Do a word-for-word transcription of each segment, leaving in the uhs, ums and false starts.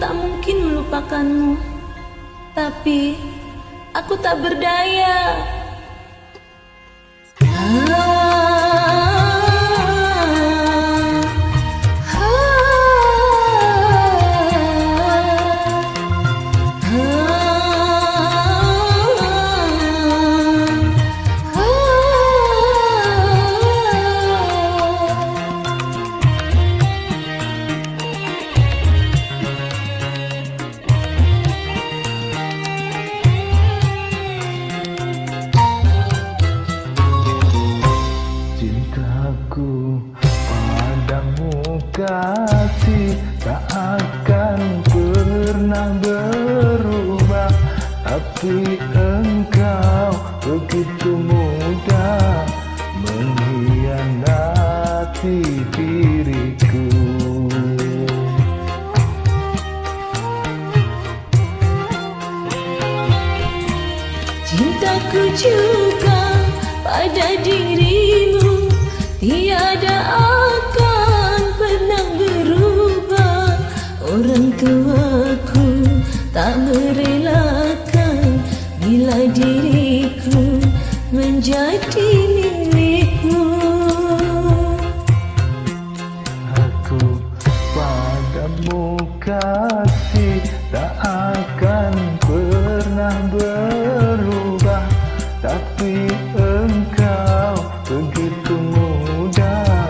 tak mungkin melupakanmu, tapi aku tak berdaya. Kasih tak akan pernah berubah, tapi engkau begitu mudah mengkhianati diriku. Cintaku juga pada dirimu tiada akan pernah berubah. Orang tuaku tak merelakan bila diriku menjadi milikmu. Aku padamu kasih tak akan pernah berubah, tapi engkau begitu mudah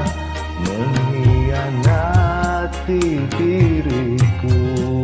mengkhianati diriku.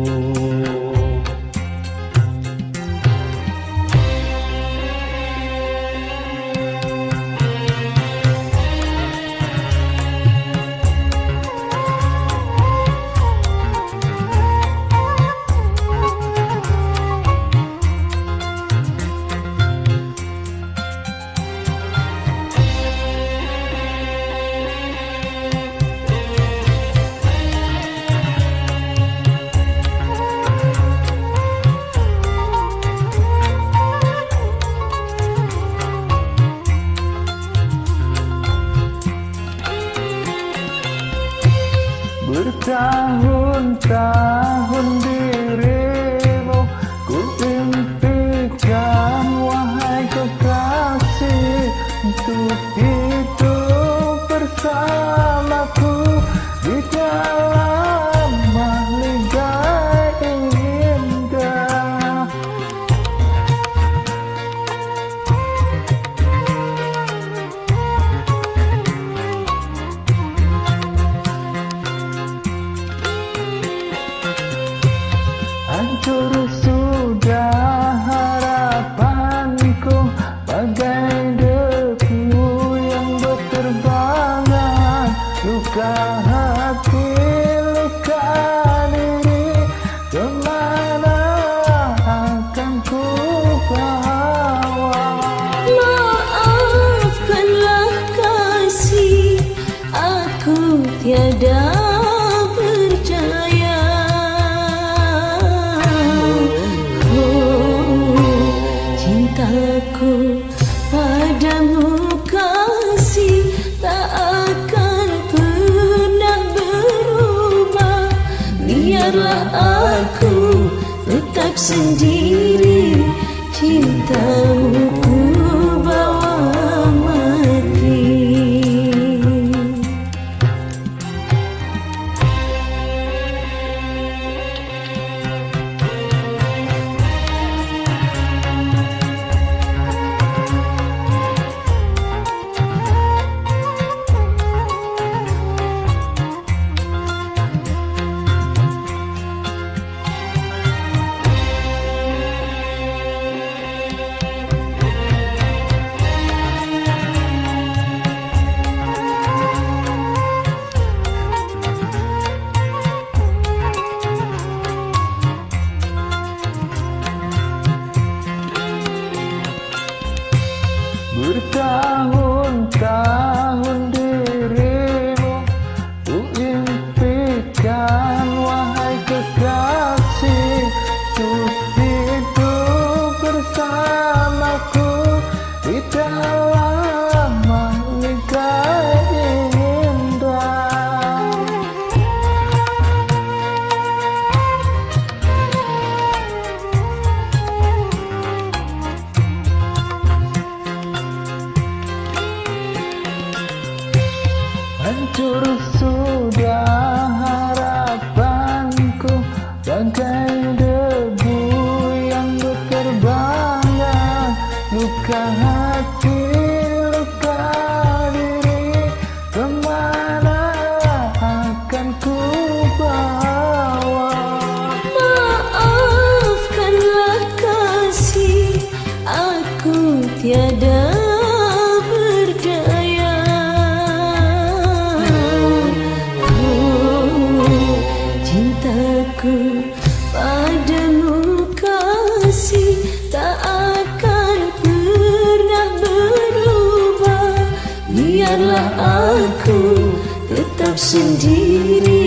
Bertahun-tahun dirimu ku impikan, wahai kekasih, untuk hidup bersamaku di dalam mahligai indah. Hancur sudah harapanku bagai debu yang berterbangan, luka hati, luka diri, kemana akan ku bawa? Maafkanlah kasih, aku tiada aku padamu kasih tak akan pernah berubah. Biarlah aku tetap sendiri, cintamu ku bawa mati. hancur sudah harapanku, bagai debu yang berterbangan. Luka hati, luka diri, kemana akan ku bawa? Maafkanlah kasih, aku tiada berdaya. Oh, cintaku padamu kasih tak akan pernah berubah. Biarlah aku tetap sendiri.